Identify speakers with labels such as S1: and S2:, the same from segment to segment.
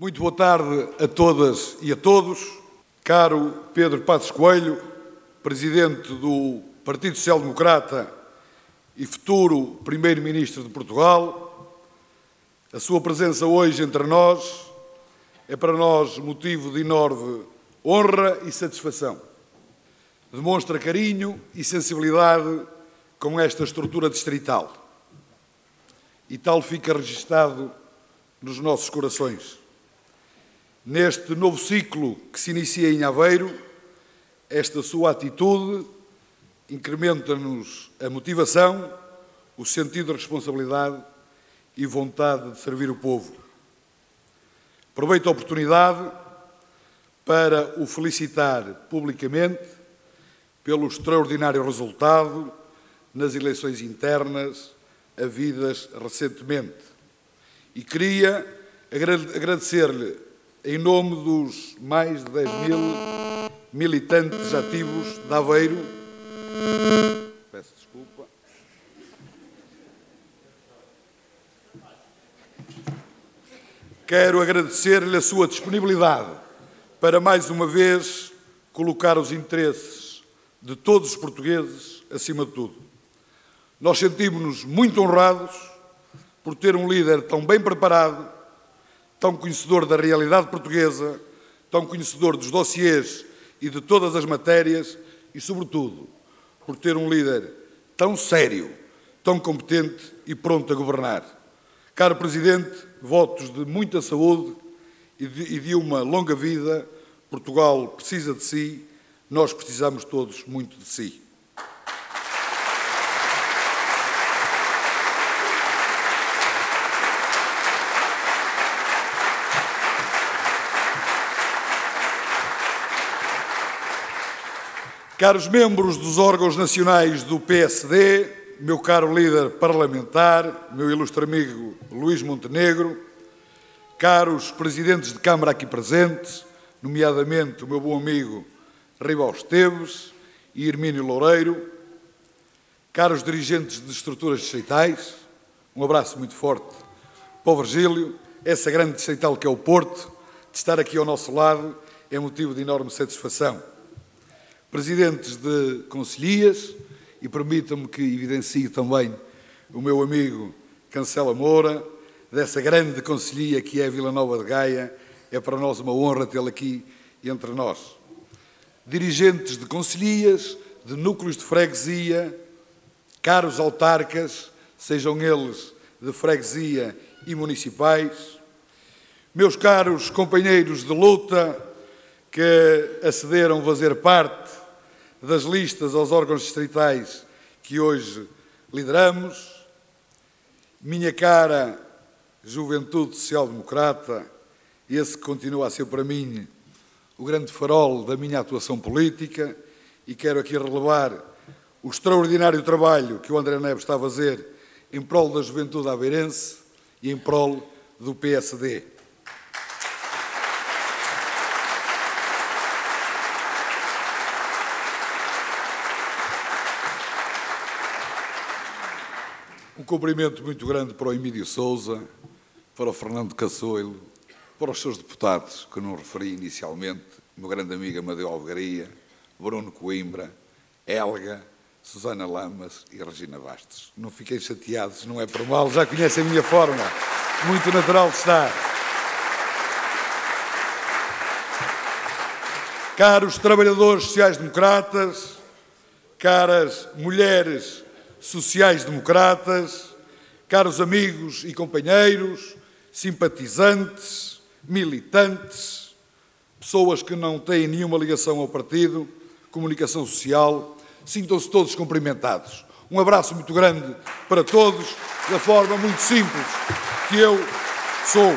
S1: Muito boa tarde a todas e a todos. Caro Pedro Passos Coelho, Presidente do Partido Social Democrata e futuro Primeiro-Ministro de Portugal, a sua presença hoje entre nós é para nós motivo de enorme honra e satisfação. Demonstra carinho e sensibilidade com esta estrutura distrital. E tal fica registado nos nossos corações. Neste novo ciclo que se inicia em Aveiro, esta sua atitude incrementa-nos a motivação, o sentido de responsabilidade e vontade de servir o povo. Aproveito a oportunidade para o felicitar publicamente pelo extraordinário resultado nas eleições internas havidas recentemente. E queria agradecer-lhe, em nome dos mais de 10.000 militantes ativos de Aveiro, peço desculpa, quero agradecer-lhe a sua disponibilidade para, mais uma vez, colocar os interesses de todos os portugueses acima de tudo. Nós sentimos-nos muito honrados por ter um líder tão bem preparado, tão conhecedor da realidade portuguesa, tão conhecedor dos dossiês e de todas as matérias e, sobretudo, por ter um líder tão sério, tão competente e pronto a governar. Caro Presidente, votos de muita saúde e de uma longa vida. Portugal precisa de si, nós precisamos todos muito de si. Caros membros dos órgãos nacionais do PSD, meu caro líder parlamentar, meu ilustre amigo Luís Montenegro, caros presidentes de Câmara aqui presentes, nomeadamente o meu bom amigo Ribal Esteves e Hermínio Loureiro, caros dirigentes de estruturas distritais, um abraço muito forte para o Virgílio, essa grande distrital que é o Porto, de estar aqui ao nosso lado é motivo de enorme satisfação. Presidentes de concelhias, e permitam-me que evidencie também o meu amigo Cancela Moura, dessa grande concelhia que é a Vila Nova de Gaia, é para nós uma honra tê-lo aqui entre nós. Dirigentes de concelhias, de núcleos de freguesia, caros autarcas, sejam eles de freguesia e municipais, meus caros companheiros de luta que acederam a fazer parte das listas aos órgãos distritais que hoje lideramos, minha cara juventude social-democrata, esse que continua a ser para mim o grande farol da minha atuação política, e quero aqui relevar o extraordinário trabalho que o André Neves está a fazer em prol da juventude aveirense e em prol do PSD. Um cumprimento muito grande para o Emílio Sousa, para o Fernando Caçoilo, para os seus deputados, que não referi inicialmente, meu grande amigo Amadeu Alvegaria, Bruno Coimbra, Helga, Susana Lamas e Regina Bastos. Não fiquem chateados, não é por mal, já conhecem a minha forma, muito natural de estar. Caros trabalhadores sociais-democratas, caras mulheres sociais-democratas, caros amigos e companheiros, simpatizantes, militantes, pessoas que não têm nenhuma ligação ao partido, comunicação social, sintam-se todos cumprimentados. Um abraço muito grande para todos, da forma muito simples que eu sou.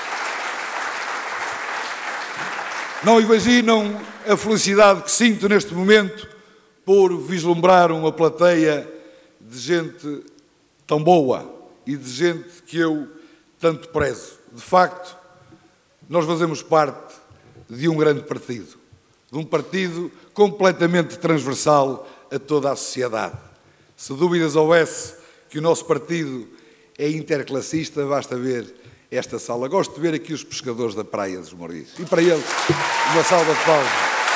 S1: Não imaginam a felicidade que sinto neste momento por vislumbrar uma plateia de gente tão boa e de gente que eu tanto prezo. De facto, nós fazemos parte de um grande partido, de um partido completamente transversal a toda a sociedade. Se dúvidas houvesse que o nosso partido é interclassista, basta ver esta sala. Gosto de ver aqui os pescadores da Praia dos Mouris. E para eles, uma salva de palmas.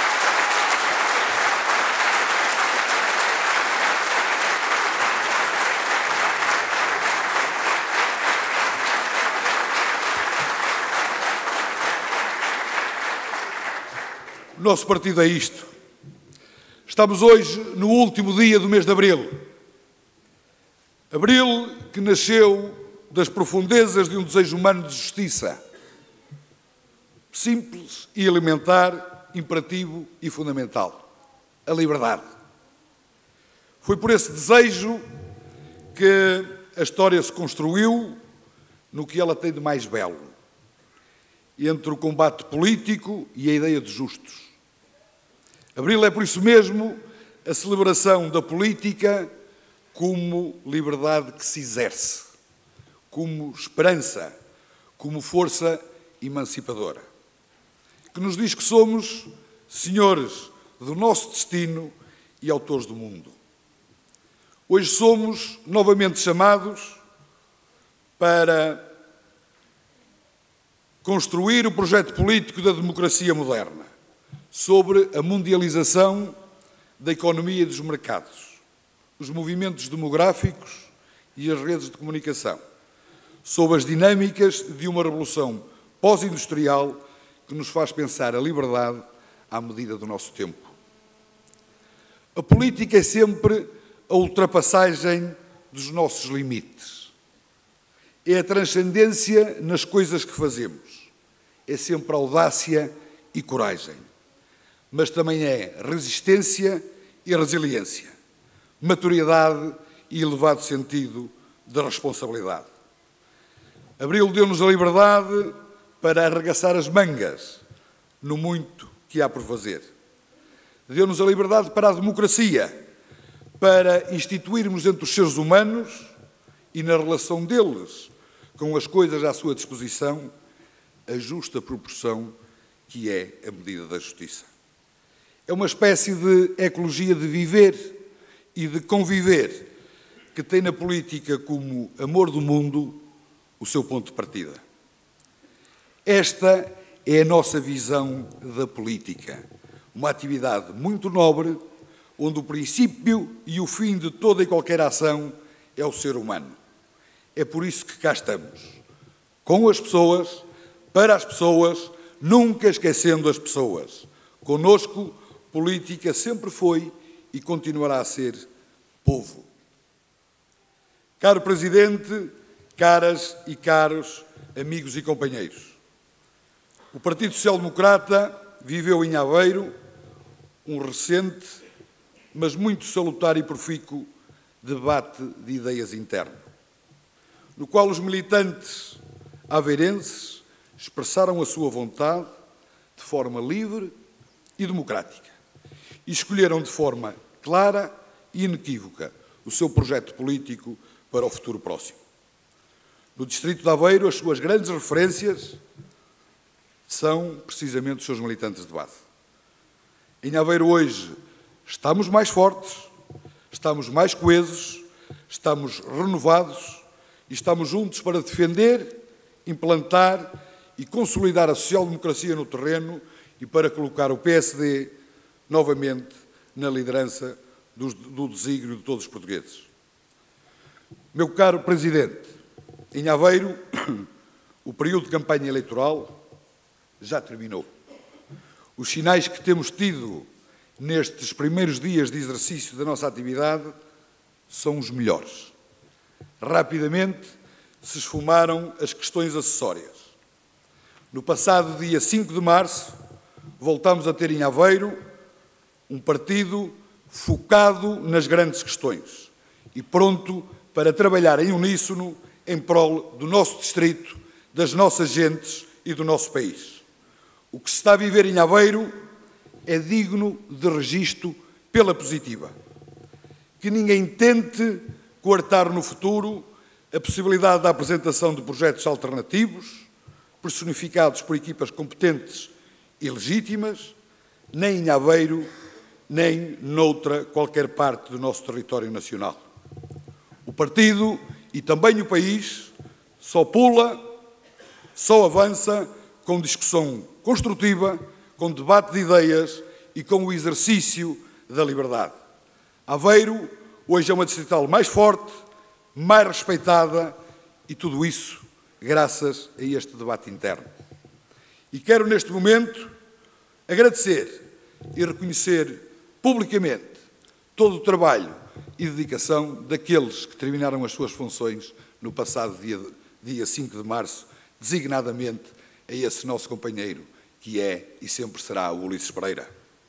S1: O nosso partido é isto. Estamos hoje no último dia do mês de abril. Abril que nasceu das profundezas de um desejo humano de justiça. Simples e elementar, imperativo e fundamental. A liberdade. Foi por esse desejo que a história se construiu no que ela tem de mais belo, entre o combate político e a ideia de justos. Abril é, por isso mesmo, a celebração da política como liberdade que se exerce, como esperança, como força emancipadora, que nos diz que somos senhores do nosso destino e autores do mundo. Hoje somos novamente chamados para construir o projeto político da democracia moderna, sobre a mundialização da economia e dos mercados, os movimentos demográficos e as redes de comunicação, sobre as dinâmicas de uma revolução pós-industrial que nos faz pensar a liberdade à medida do nosso tempo. A política é sempre a ultrapassagem dos nossos limites. É a transcendência nas coisas que fazemos. É sempre audácia e coragem. Mas também é resistência e resiliência, maturidade e elevado sentido de responsabilidade. Abril deu-nos a liberdade para arregaçar as mangas no muito que há por fazer. Deu-nos a liberdade para a democracia, para instituirmos entre os seres humanos e na relação deles com as coisas à sua disposição a justa proporção que é a medida da justiça. É uma espécie de ecologia de viver e de conviver que tem na política como amor do mundo o seu ponto de partida. Esta é a nossa visão da política, uma atividade muito nobre, onde o princípio e o fim de toda e qualquer ação é o ser humano. É por isso que cá estamos, com as pessoas, para as pessoas, nunca esquecendo as pessoas. Conosco, política sempre foi e continuará a ser povo. Caro Presidente, caras e caros amigos e companheiros, o Partido Social Democrata viveu em Aveiro um recente, mas muito salutar e profícuo debate de ideias interno, no qual os militantes aveirenses expressaram a sua vontade de forma livre e democrática e escolheram de forma clara e inequívoca o seu projeto político para o futuro próximo. No distrito de Aveiro, as suas grandes referências são precisamente os seus militantes de base. Em Aveiro hoje estamos mais fortes, estamos mais coesos, estamos renovados e estamos juntos para defender, implantar e consolidar a social-democracia no terreno e para colocar o PSD novamente na liderança do desígnio de todos os portugueses. Meu caro Presidente, em Aveiro, o período de campanha eleitoral já terminou. Os sinais que temos tido nestes primeiros dias de exercício da nossa atividade são os melhores. Rapidamente se esfumaram as questões acessórias. No passado dia 5 de março, voltámos a ter em Aveiro um partido focado nas grandes questões e pronto para trabalhar em uníssono em prol do nosso distrito, das nossas gentes e do nosso país. O que se está a viver em Aveiro é digno de registro pela positiva. Que ninguém tente coartar no futuro a possibilidade da apresentação de projetos alternativos, personificados por equipas competentes e legítimas, nem em Aveiro, nem noutra qualquer parte do nosso território nacional. O partido e também o país só pula só avança com discussão construtiva, com debate de ideias e com o exercício da liberdade. Aveiro hoje é uma distrital mais forte, mais respeitada e tudo isso graças a este debate interno. E quero neste momento agradecer e reconhecer publicamente todo o trabalho e dedicação daqueles que terminaram as suas funções no passado dia 5 de março, designadamente a esse nosso companheiro, que é e sempre será o Ulisses Pereira.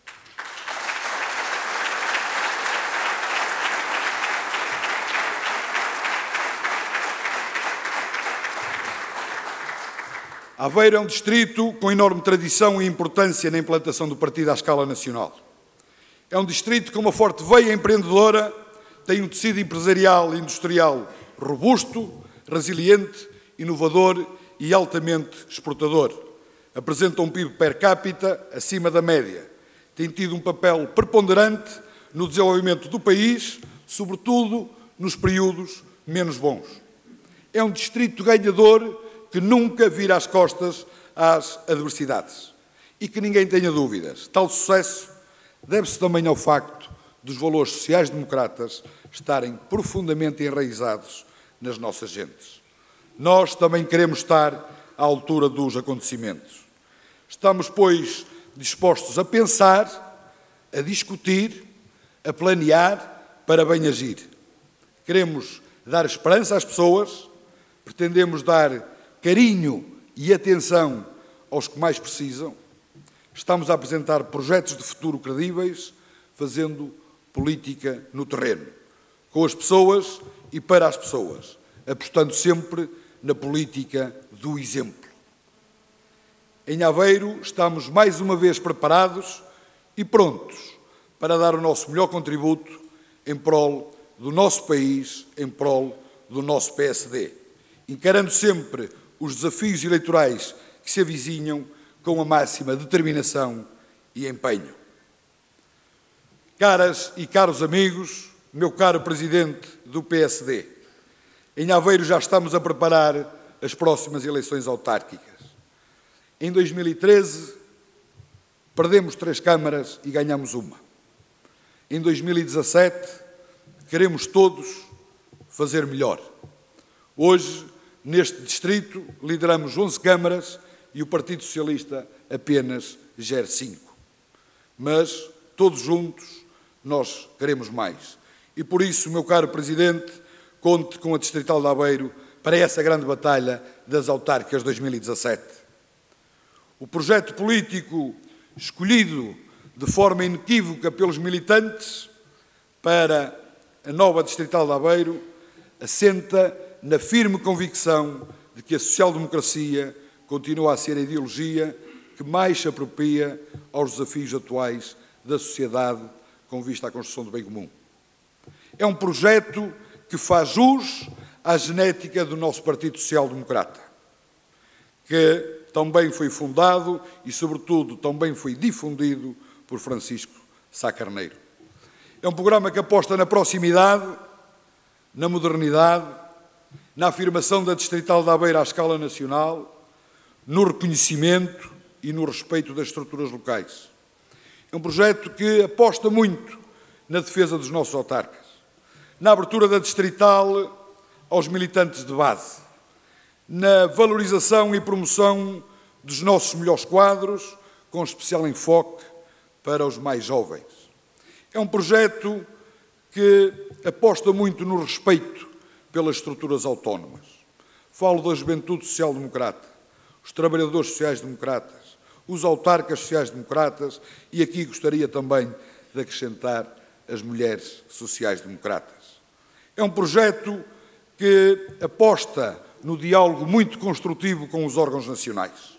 S1: Aveiro é um distrito com enorme tradição e importância na implantação do partido à escala nacional. É um distrito com uma forte veia empreendedora, tem um tecido empresarial e industrial robusto, resiliente, inovador e altamente exportador. Apresenta um PIB per capita acima da média. Tem tido um papel preponderante no desenvolvimento do país, sobretudo nos períodos menos bons. É um distrito ganhador que nunca vira as costas às adversidades. E que ninguém tenha dúvidas, tal sucesso deve-se também ao facto dos valores sociais-democratas estarem profundamente enraizados nas nossas gentes. Nós também queremos estar à altura dos acontecimentos. Estamos, pois, dispostos a pensar, a discutir, a planear para bem agir. Queremos dar esperança às pessoas, pretendemos dar carinho e atenção aos que mais precisam. Estamos a apresentar projetos de futuro credíveis, fazendo política no terreno, com as pessoas e para as pessoas, apostando sempre na política do exemplo. Em Aveiro estamos mais uma vez preparados e prontos para dar o nosso melhor contributo em prol do nosso país, em prol do nosso PSD, encarando sempre os desafios eleitorais que se avizinham com a máxima determinação e empenho. Caras e caros amigos, meu caro Presidente do PSD, em Aveiro já estamos a preparar as próximas eleições autárquicas. Em 2013, perdemos 3 câmaras e ganhamos uma. Em 2017, queremos todos fazer melhor. Hoje, neste distrito, lideramos 11 câmaras e o Partido Socialista apenas gera 5. Mas, todos juntos, nós queremos mais. E por isso, meu caro Presidente, conte com a Distrital de Aveiro para essa grande batalha das autárquicas 2017. O projeto político escolhido de forma inequívoca pelos militantes para a nova Distrital de Aveiro assenta na firme convicção de que a social-democracia continua a ser a ideologia que mais se apropria aos desafios atuais da sociedade com vista à construção do bem comum. É um projeto que faz jus à genética do nosso Partido Social-Democrata, que também foi fundado e, sobretudo, também foi difundido por Francisco Sá Carneiro. É um programa que aposta na proximidade, na modernidade, na afirmação da Distrital de Aveiro à escala nacional, no reconhecimento e no respeito das estruturas locais. É um projeto que aposta muito na defesa dos nossos autarcas, na abertura da Distrital aos militantes de base, na valorização e promoção dos nossos melhores quadros, com especial enfoque para os mais jovens. É um projeto que aposta muito no respeito pelas estruturas autónomas. Falo da juventude social-democrata, os trabalhadores sociais-democratas, os autarcas sociais-democratas e aqui gostaria também de acrescentar as mulheres sociais-democratas. É um projeto que aposta no diálogo muito construtivo com os órgãos nacionais.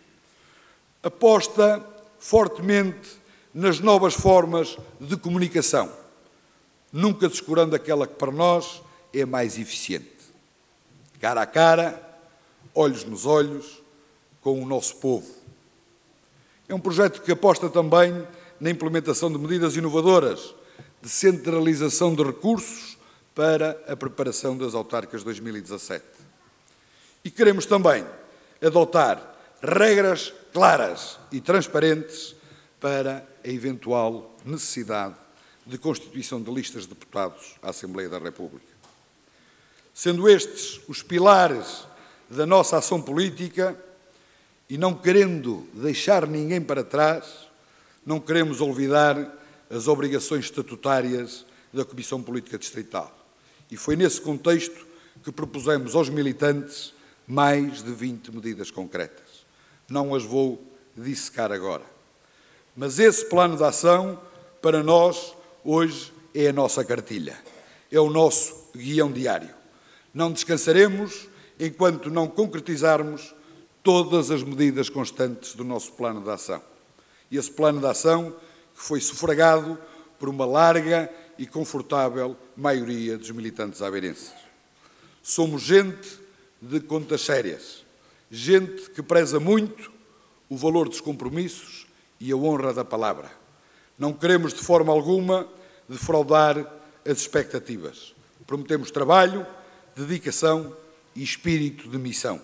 S1: Aposta fortemente nas novas formas de comunicação, nunca descurando aquela que para nós é mais eficiente. Cara a cara, olhos nos olhos, com o nosso povo. É um projeto que aposta também na implementação de medidas inovadoras, de centralização de recursos para a preparação das autárquicas 2017. E queremos também adotar regras claras e transparentes para a eventual necessidade de constituição de listas de deputados à Assembleia da República. Sendo estes os pilares da nossa ação política e não querendo deixar ninguém para trás, não queremos olvidar as obrigações estatutárias da Comissão Política Distrital. E foi nesse contexto que propusemos aos militantes mais de 20 medidas concretas. Não as vou dissecar agora. Mas esse plano de ação, para nós, hoje, é a nossa cartilha. É o nosso guião diário. Não descansaremos enquanto não concretizarmos todas as medidas constantes do nosso plano de ação. E esse plano de ação que foi sufragado por uma larga e confortável maioria dos militantes aveirenses. Somos gente de contas sérias, gente que preza muito o valor dos compromissos e a honra da palavra. Não queremos de forma alguma defraudar as expectativas. Prometemos trabalho, dedicação e espírito de missão.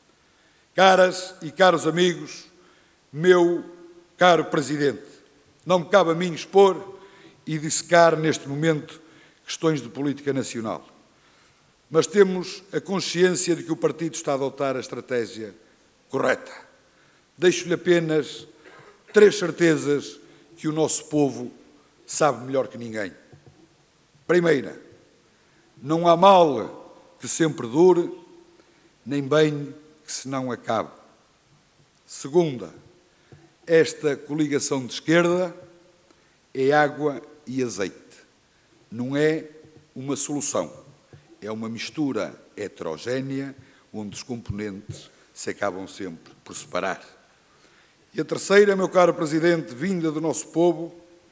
S1: Caras e caros amigos, meu caro Presidente, não me cabe a mim expor e dissecar neste momento questões de política nacional. Mas temos a consciência de que o partido está a adotar a estratégia correta. Deixo-lhe apenas 3 certezas que o nosso povo sabe melhor que ninguém. Primeira, não há mal que sempre dure, nem bem que se não acabe. Segunda, esta coligação de esquerda é água e azeite. Não é uma solução. É uma mistura heterogénea, onde os componentes se acabam sempre por separar. E a terceira, meu caro Presidente, vinda do nosso povo,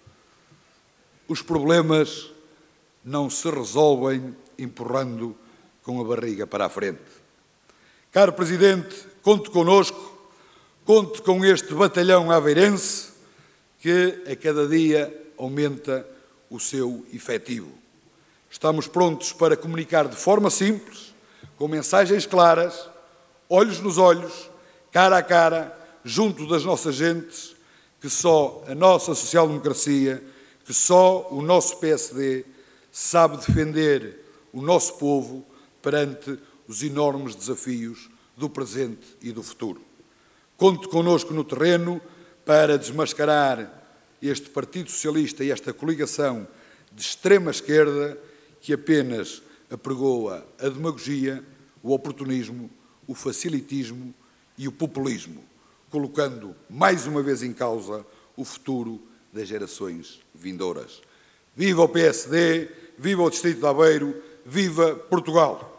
S1: os problemas não se resolvem empurrando com a barriga para a frente. Caro Presidente, conte connosco, conte com este batalhão aveirense que a cada dia aumenta o seu efetivo. Estamos prontos para comunicar de forma simples, com mensagens claras, olhos nos olhos, cara a cara, junto das nossas gentes, que só a nossa social-democracia, que só o nosso PSD sabe defender o nosso povo perante os enormes desafios do presente e do futuro. Conte connosco no terreno para desmascarar este Partido Socialista e esta coligação de extrema-esquerda que apenas apregoa a demagogia, o oportunismo, o facilitismo e o populismo, colocando mais uma vez em causa o futuro das gerações vindouras. Viva o PSD, viva o Distrito de Aveiro, viva Portugal!